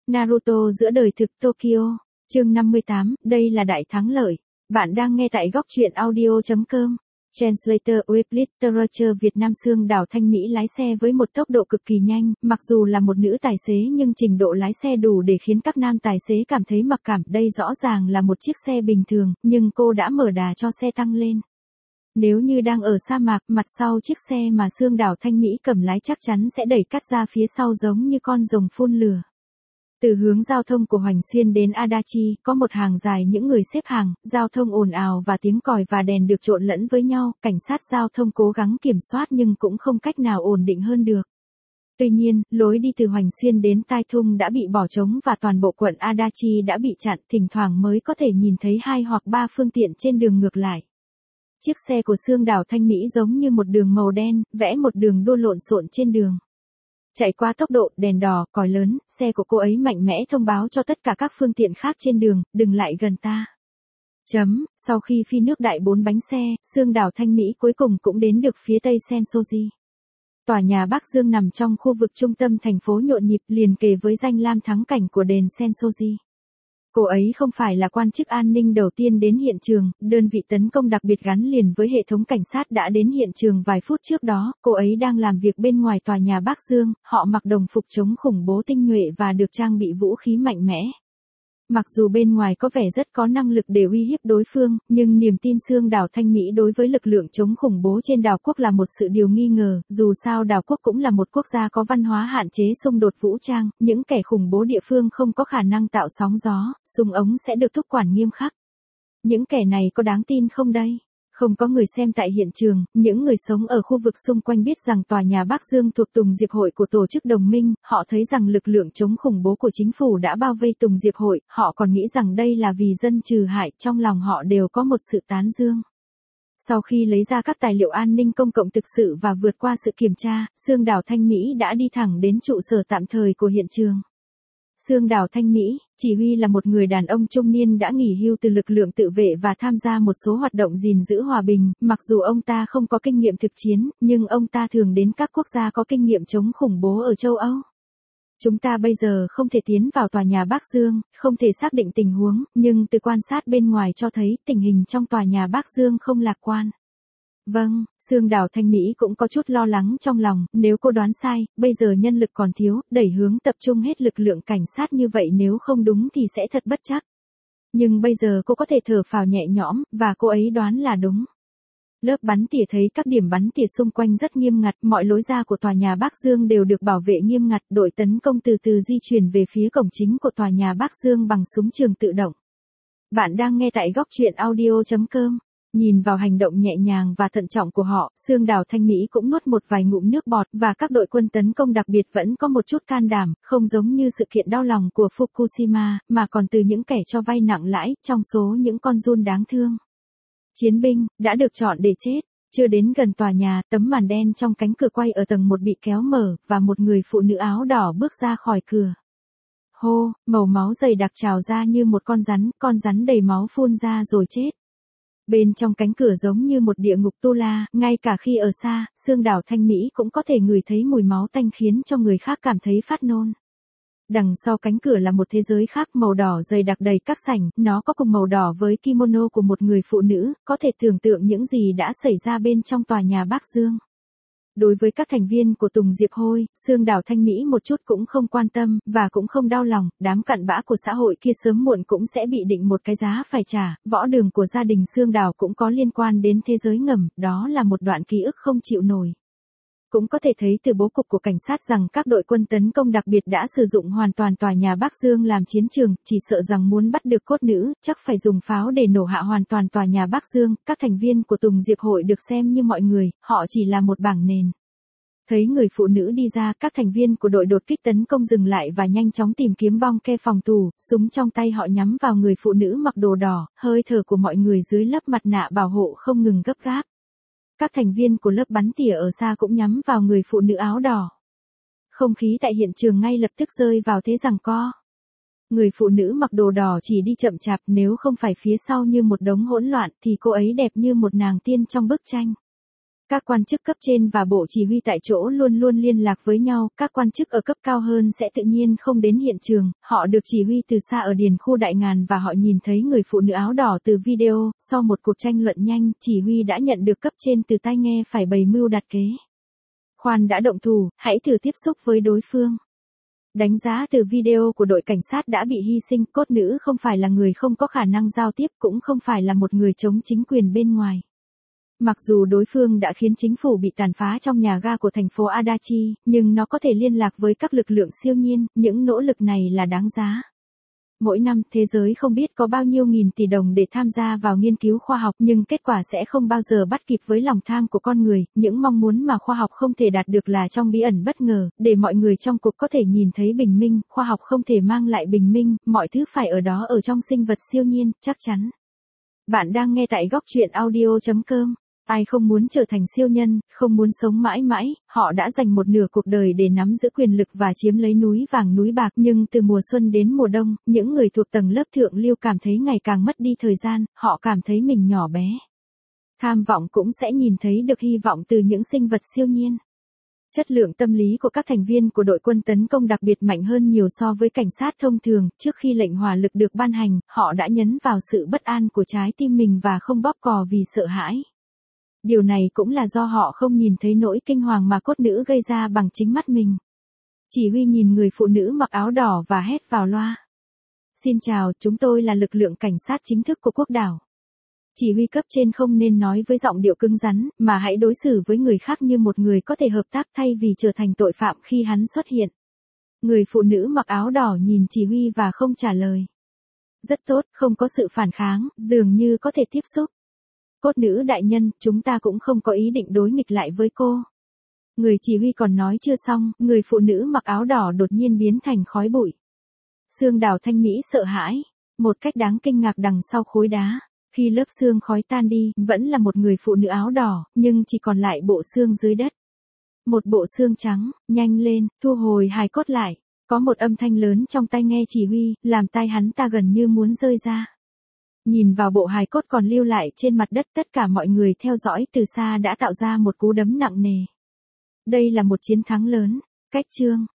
Naruto giữa đời thực Tokyo, chương 58, đây là đại thắng lợi. Bạn đang nghe tại góc truyện audio.com. Translator with Literature Việt Nam. Sương Đào Thanh Mỹ lái xe với một tốc độ cực kỳ nhanh, mặc dù là một nữ tài xế nhưng trình độ lái xe đủ để khiến các nam tài xế cảm thấy mặc cảm. Đây rõ ràng là một chiếc xe bình thường, nhưng cô đã mở đà cho xe tăng lên. Nếu như đang ở sa mạc, mặt sau chiếc xe mà Sương Đào Thanh Mỹ cầm lái chắc chắn sẽ đẩy cắt ra phía sau giống như con rồng phun lửa. Từ hướng giao thông của Hoành Xuyên đến Adachi, có một hàng dài những người xếp hàng, giao thông ồn ào và tiếng còi và đèn được trộn lẫn với nhau, cảnh sát giao thông cố gắng kiểm soát nhưng cũng không cách nào ổn định hơn được. Tuy nhiên, lối đi từ Hoành Xuyên đến Tai Thung đã bị bỏ trống và toàn bộ quận Adachi đã bị chặn, thỉnh thoảng mới có thể nhìn thấy 2 hoặc 3 phương tiện trên đường ngược lại. Chiếc xe của Sương Đào Thanh Mỹ giống như một đường màu đen, vẽ một đường đua lộn xộn trên đường. Chạy qua tốc độ, đèn đỏ, còi lớn, xe của cô ấy mạnh mẽ thông báo cho tất cả các phương tiện khác trên đường, đừng lại gần ta. Sau khi phi nước đại 4 bánh xe, Sương Đào Thanh Mỹ cuối cùng cũng đến được phía tây Sensoji. Tòa nhà Bắc Dương nằm trong khu vực trung tâm thành phố nhộn nhịp liền kề với danh lam thắng cảnh của đền Sensoji. Cô ấy không phải là quan chức an ninh đầu tiên đến hiện trường, đơn vị tấn công đặc biệt gắn liền với hệ thống cảnh sát đã đến hiện trường vài phút trước đó, cô ấy đang làm việc bên ngoài tòa nhà Bắc Dương, họ mặc đồng phục chống khủng bố tinh nhuệ và được trang bị vũ khí mạnh mẽ. Mặc dù bên ngoài có vẻ rất có năng lực để uy hiếp đối phương, nhưng niềm tin Sương Đào Thanh Mỹ đối với lực lượng chống khủng bố trên đảo quốc là một sự điều nghi ngờ, dù sao đảo quốc cũng là một quốc gia có văn hóa hạn chế xung đột vũ trang, những kẻ khủng bố địa phương không có khả năng tạo sóng gió, súng ống sẽ được thúc quản nghiêm khắc. Những kẻ này có đáng tin không đây? Không có người xem tại hiện trường, những người sống ở khu vực xung quanh biết rằng tòa nhà Bắc Dương thuộc Tùng Diệp Hội của tổ chức đồng minh, họ thấy rằng lực lượng chống khủng bố của chính phủ đã bao vây Tùng Diệp Hội, họ còn nghĩ rằng đây là vì dân trừ hại, trong lòng họ đều có một sự tán dương. Sau khi lấy ra các tài liệu an ninh công cộng thực sự và vượt qua sự kiểm tra, Sương Đào Thanh Mỹ đã đi thẳng đến trụ sở tạm thời của hiện trường. Sương Đào Thanh Mỹ, chỉ huy là một người đàn ông trung niên đã nghỉ hưu từ lực lượng tự vệ và tham gia một số hoạt động gìn giữ hòa bình, mặc dù ông ta không có kinh nghiệm thực chiến, nhưng ông ta thường đến các quốc gia có kinh nghiệm chống khủng bố ở châu Âu. Chúng ta bây giờ không thể tiến vào tòa nhà Bắc Dương, không thể xác định tình huống, nhưng từ quan sát bên ngoài cho thấy tình hình trong tòa nhà Bắc Dương không lạc quan. Vâng, Sương Đào Thanh Mỹ cũng có chút lo lắng trong lòng, nếu cô đoán sai, bây giờ nhân lực còn thiếu, đẩy hướng tập trung hết lực lượng cảnh sát như vậy nếu không đúng thì sẽ thật bất chắc. Nhưng bây giờ cô có thể thở phào nhẹ nhõm, và cô ấy đoán là đúng. Lớp bắn tỉa thấy các điểm bắn tỉa xung quanh rất nghiêm ngặt, mọi lối ra của tòa nhà Bắc Dương đều được bảo vệ nghiêm ngặt, đội tấn công từ từ di chuyển về phía cổng chính của tòa nhà Bắc Dương bằng súng trường tự động. Bạn đang nghe tại góc truyện audio.com. Nhìn vào hành động nhẹ nhàng và thận trọng của họ, Sương Đào Thanh Mỹ cũng nuốt một vài ngụm nước bọt và các đội quân tấn công đặc biệt vẫn có một chút can đảm, không giống như sự kiện đau lòng của Fukushima, mà còn từ những kẻ cho vay nặng lãi, trong số những con giun đáng thương. Chiến binh, đã được chọn để chết. Chưa đến gần tòa nhà, tấm màn đen trong cánh cửa quay ở tầng 1 bị kéo mở, và một người phụ nữ áo đỏ bước ra khỏi cửa. Hô, màu máu dày đặc trào ra như một con rắn đầy máu phun ra rồi chết. Bên trong cánh cửa giống như một địa ngục tu la, ngay cả khi ở xa, Sương Đào Thanh Mỹ cũng có thể ngửi thấy mùi máu tanh khiến cho người khác cảm thấy phát nôn. Đằng sau cánh cửa là một thế giới khác màu đỏ dày đặc đầy các sảnh, nó có cùng màu đỏ với kimono của một người phụ nữ, có thể tưởng tượng những gì đã xảy ra bên trong tòa nhà Bắc Dương. Đối với các thành viên của Tùng Diệp Hội, Sương Đào Thanh Mỹ một chút cũng không quan tâm, và cũng không đau lòng, đám cặn bã của xã hội kia sớm muộn cũng sẽ bị định một cái giá phải trả, võ đường của gia đình Sương Đào cũng có liên quan đến thế giới ngầm, đó là một đoạn ký ức không chịu nổi. Cũng có thể thấy từ bố cục của cảnh sát rằng các đội quân tấn công đặc biệt đã sử dụng hoàn toàn tòa nhà Bắc Dương làm chiến trường, chỉ sợ rằng muốn bắt được cốt nữ, chắc phải dùng pháo để nổ hạ hoàn toàn tòa nhà Bắc Dương. Các thành viên của Tùng Diệp Hội được xem như mọi người, họ chỉ là một bảng nền. Thấy người phụ nữ đi ra, các thành viên của đội đột kích tấn công dừng lại và nhanh chóng tìm kiếm bong ke phòng thủ, súng trong tay họ nhắm vào người phụ nữ mặc đồ đỏ, hơi thở của mọi người dưới lớp mặt nạ bảo hộ không ngừng gấp gáp. Các thành viên của lớp bắn tỉa ở xa cũng nhắm vào người phụ nữ áo đỏ. Không khí tại hiện trường ngay lập tức rơi vào thế giằng co. Người phụ nữ mặc đồ đỏ chỉ đi chậm chạp, nếu không phải phía sau như một đống hỗn loạn thì cô ấy đẹp như một nàng tiên trong bức tranh. Các quan chức cấp trên và bộ chỉ huy tại chỗ luôn luôn liên lạc với nhau, các quan chức ở cấp cao hơn sẽ tự nhiên không đến hiện trường, họ được chỉ huy từ xa ở điền khu Đại Ngàn và họ nhìn thấy người phụ nữ áo đỏ từ video, sau một cuộc tranh luận nhanh, chỉ huy đã nhận được cấp trên từ tai nghe phải bày mưu đặt kế. Khoan đã động thủ, hãy thử tiếp xúc với đối phương. Đánh giá từ video của đội cảnh sát đã bị hy sinh, cốt nữ không phải là người không có khả năng giao tiếp, cũng không phải là một người chống chính quyền bên ngoài. Mặc dù đối phương đã khiến chính phủ bị tàn phá trong nhà ga của thành phố Adachi, nhưng nó có thể liên lạc với các lực lượng siêu nhiên, những nỗ lực này là đáng giá. Mỗi năm, thế giới không biết có bao nhiêu nghìn tỷ đồng để tham gia vào nghiên cứu khoa học, nhưng kết quả sẽ không bao giờ bắt kịp với lòng tham của con người, những mong muốn mà khoa học không thể đạt được là trong bí ẩn bất ngờ, để mọi người trong cuộc có thể nhìn thấy bình minh, khoa học không thể mang lại bình minh, mọi thứ phải ở đó ở trong sinh vật siêu nhiên, chắc chắn. Bạn đang nghe tại góc truyện audio.com. Ai không muốn trở thành siêu nhân, không muốn sống mãi mãi, họ đã dành một nửa cuộc đời để nắm giữ quyền lực và chiếm lấy núi vàng núi bạc, nhưng từ mùa xuân đến mùa đông, những người thuộc tầng lớp thượng lưu cảm thấy ngày càng mất đi thời gian, họ cảm thấy mình nhỏ bé. Tham vọng cũng sẽ nhìn thấy được hy vọng từ những sinh vật siêu nhiên. Chất lượng tâm lý của các thành viên của đội quân tấn công đặc biệt mạnh hơn nhiều so với cảnh sát thông thường, trước khi lệnh hỏa lực được ban hành, họ đã nhấn vào sự bất an của trái tim mình và không bóp cò vì sợ hãi. Điều này cũng là do họ không nhìn thấy nỗi kinh hoàng mà cốt nữ gây ra bằng chính mắt mình. Chỉ huy nhìn người phụ nữ mặc áo đỏ và hét vào loa. Xin chào, chúng tôi là lực lượng cảnh sát chính thức của quốc đảo. Chỉ huy cấp trên không nên nói với giọng điệu cứng rắn, mà hãy đối xử với người khác như một người có thể hợp tác thay vì trở thành tội phạm khi hắn xuất hiện. Người phụ nữ mặc áo đỏ nhìn chỉ huy và không trả lời. Rất tốt, không có sự phản kháng, dường như có thể tiếp xúc. Cốt nữ đại nhân, chúng ta cũng không có ý định đối nghịch lại với cô. Người chỉ huy còn nói chưa xong, người phụ nữ mặc áo đỏ đột nhiên biến thành khói bụi. Xương Đào Thanh Mỹ sợ hãi, một cách đáng kinh ngạc đằng sau khối đá. Khi lớp xương khói tan đi, vẫn là một người phụ nữ áo đỏ, nhưng chỉ còn lại bộ xương dưới đất. Một bộ xương trắng, nhanh lên, thu hồi hài cốt lại. Có một âm thanh lớn trong tai nghe chỉ huy, làm tai hắn ta gần như muốn rơi ra. Nhìn vào bộ hài cốt còn lưu lại trên mặt đất, tất cả mọi người theo dõi từ xa đã tạo ra một cú đấm nặng nề. Đây là một chiến thắng lớn. Cách chương